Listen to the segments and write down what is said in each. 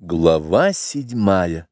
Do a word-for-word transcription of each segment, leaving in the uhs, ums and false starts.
Глава седьмая.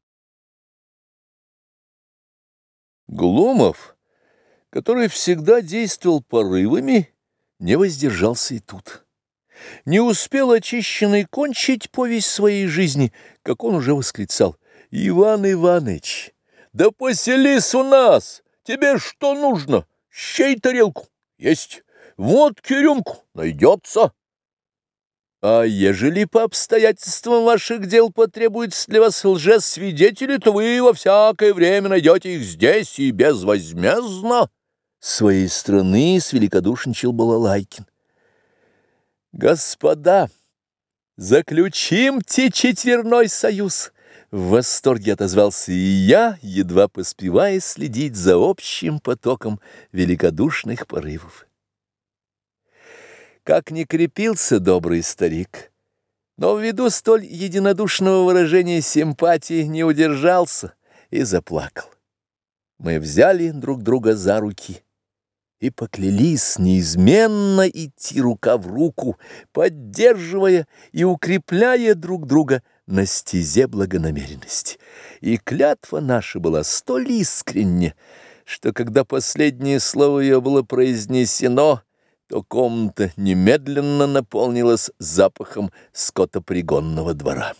Глумов, который всегда действовал порывами, не воздержался и тут. Не успел очищенный кончить повесть своей жизни, как он уже восклицал: «Иван Иваныч, да поселись у нас! Тебе что нужно? Щей тарелку есть, водки рюмку найдется. А ежели по обстоятельствам ваших дел потребуется для вас лжесвидетели, то вы во всякое время найдете их здесь и безвозмездно». С своей стороны свеликодушничал Балалайкин. «Господа, заключимте четверной союз!» В восторге отозвался и я, едва поспевая следить за общим потоком великодушных порывов. Как ни крепился добрый старик, но ввиду столь единодушного выражения симпатии не удержался и заплакал. Мы взяли друг друга за руки и поклялись неизменно идти рука в руку, поддерживая и укрепляя друг друга на стезе благонамеренности. И клятва наша была столь искренне, что когда последнее слово ее было произнесено, то комната немедленно наполнилась запахом скотопригонного двора.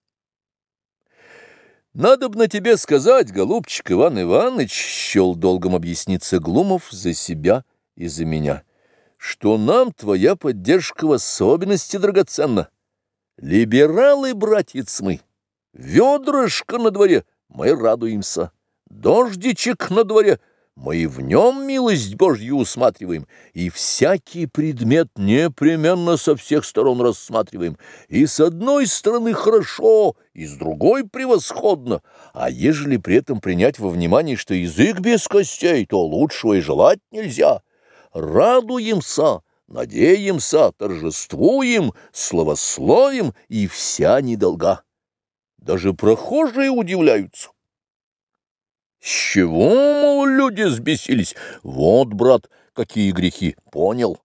«Надобно тебе сказать, голубчик Иван Иваныч, — счел долгом объясниться Глумов за себя и за меня, — что нам твоя поддержка в особенности драгоценна. Либералы, братец мы, ведрышко на дворе, мы радуемся, дождичек на дворе, мы и в нем милость Божью усматриваем, и всякий предмет непременно со всех сторон рассматриваем, и с одной стороны хорошо, и с другой превосходно, а ежели при этом принять во внимание, что язык без костей, то лучшего и желать нельзя. Радуемся, надеемся, торжествуем, славословим, и вся недолга. Даже прохожие удивляются. С чего, мол, люди взбесились? Вот, брат, какие грехи, понял.